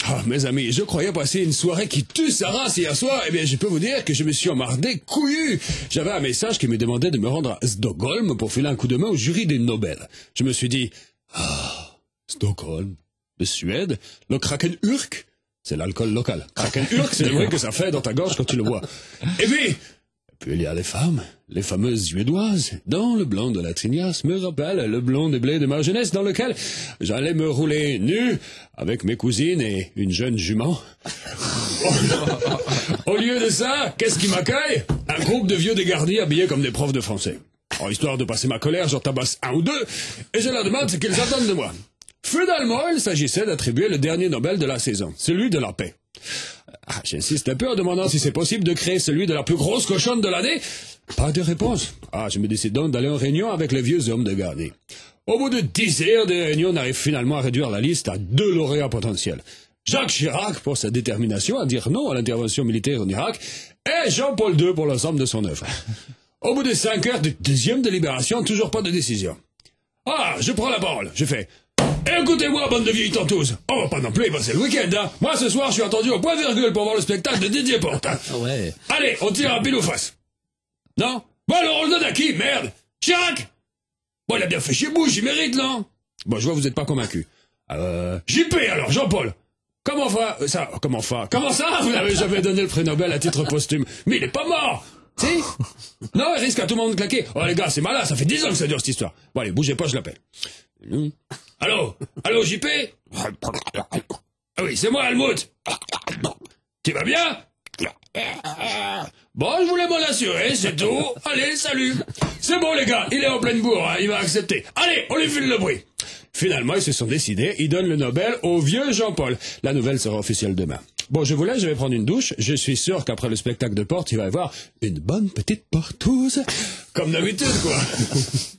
Ah, mes amis, je croyais passer une soirée qui tue sa race hier soir. Eh bien, je peux vous dire que je me suis emmardé couillu. J'avais un message qui me demandait de me rendre à Stockholm pour filer un coup de main au jury des Nobel. Je me suis dit, Stockholm, de Suède, le Krakenurk, c'est l'alcool local. Krakenurk, c'est le bruit que ça fait dans ta gorge quand tu le bois. Et puis il y a les femmes, les fameuses suédoises, dont le blond de la Trignasse me rappelle le blond des blés de ma jeunesse dans lequel j'allais me rouler nu avec mes cousines et une jeune jument. Au lieu de ça, qu'est-ce qui m'accueille? Un groupe de vieux dégarnis habillés comme des profs de français. Alors, histoire de passer ma colère, j'en tabasse un ou deux, et je leur demande ce qu'ils attendent de moi. Finalement, il s'agissait d'attribuer le dernier Nobel de la saison, celui de la paix. J'insiste un peu en demandant si c'est possible de créer celui de la plus grosse cochonne de l'année. Pas de réponse. Je me décide donc d'aller en réunion avec les vieux hommes de Garnier. Au bout de 10 heures de réunion, on arrive finalement à réduire la liste à 2 lauréats potentiels. Jacques Chirac pour sa détermination à dire non à l'intervention militaire en Irak, et Jean-Paul II pour l'ensemble de son œuvre. Au bout de 5 heures de deuxième délibération, toujours pas de décision. Je prends la parole. Je fais... Écoutez-moi, bande de vieilles tantouses. On va pas non plus y passer le week-end, hein. Moi, ce soir, je suis attendu au point virgule pour voir le spectacle de Didier Porte. Ouais. Allez, on tire à pile ou face. Non? Bon, alors, on le donne à qui, merde? Chirac? Bon, il a bien fait chez Bush, il mérite, non? Bon, je vois, vous êtes pas convaincu. JP, alors, Jean-Paul. Comment ça? Comment ça? Vous n'avez jamais donné le prix Nobel à titre posthume. Mais il est pas mort! Si? Non, il risque à tout le monde de claquer. Oh, les gars, c'est malin, ça fait 10 ans que ça dure, cette histoire. Bon, allez, bougez pas, je l'appelle. Allô, JP? Ah oui, c'est moi, Helmut. Tu vas bien? Bon, je voulais m'en assurer, c'est tout. Allez, salut. C'est bon, les gars, il est en pleine bourre, hein, il va accepter. Allez, on lui file le bruit. Finalement, ils se sont décidés, ils donnent le Nobel au vieux Jean-Paul. La nouvelle sera officielle demain. Bon, je vous laisse, je vais prendre une douche. Je suis sûr qu'après le spectacle de Porte, il va y avoir une bonne petite portouse. Comme d'habitude, quoi.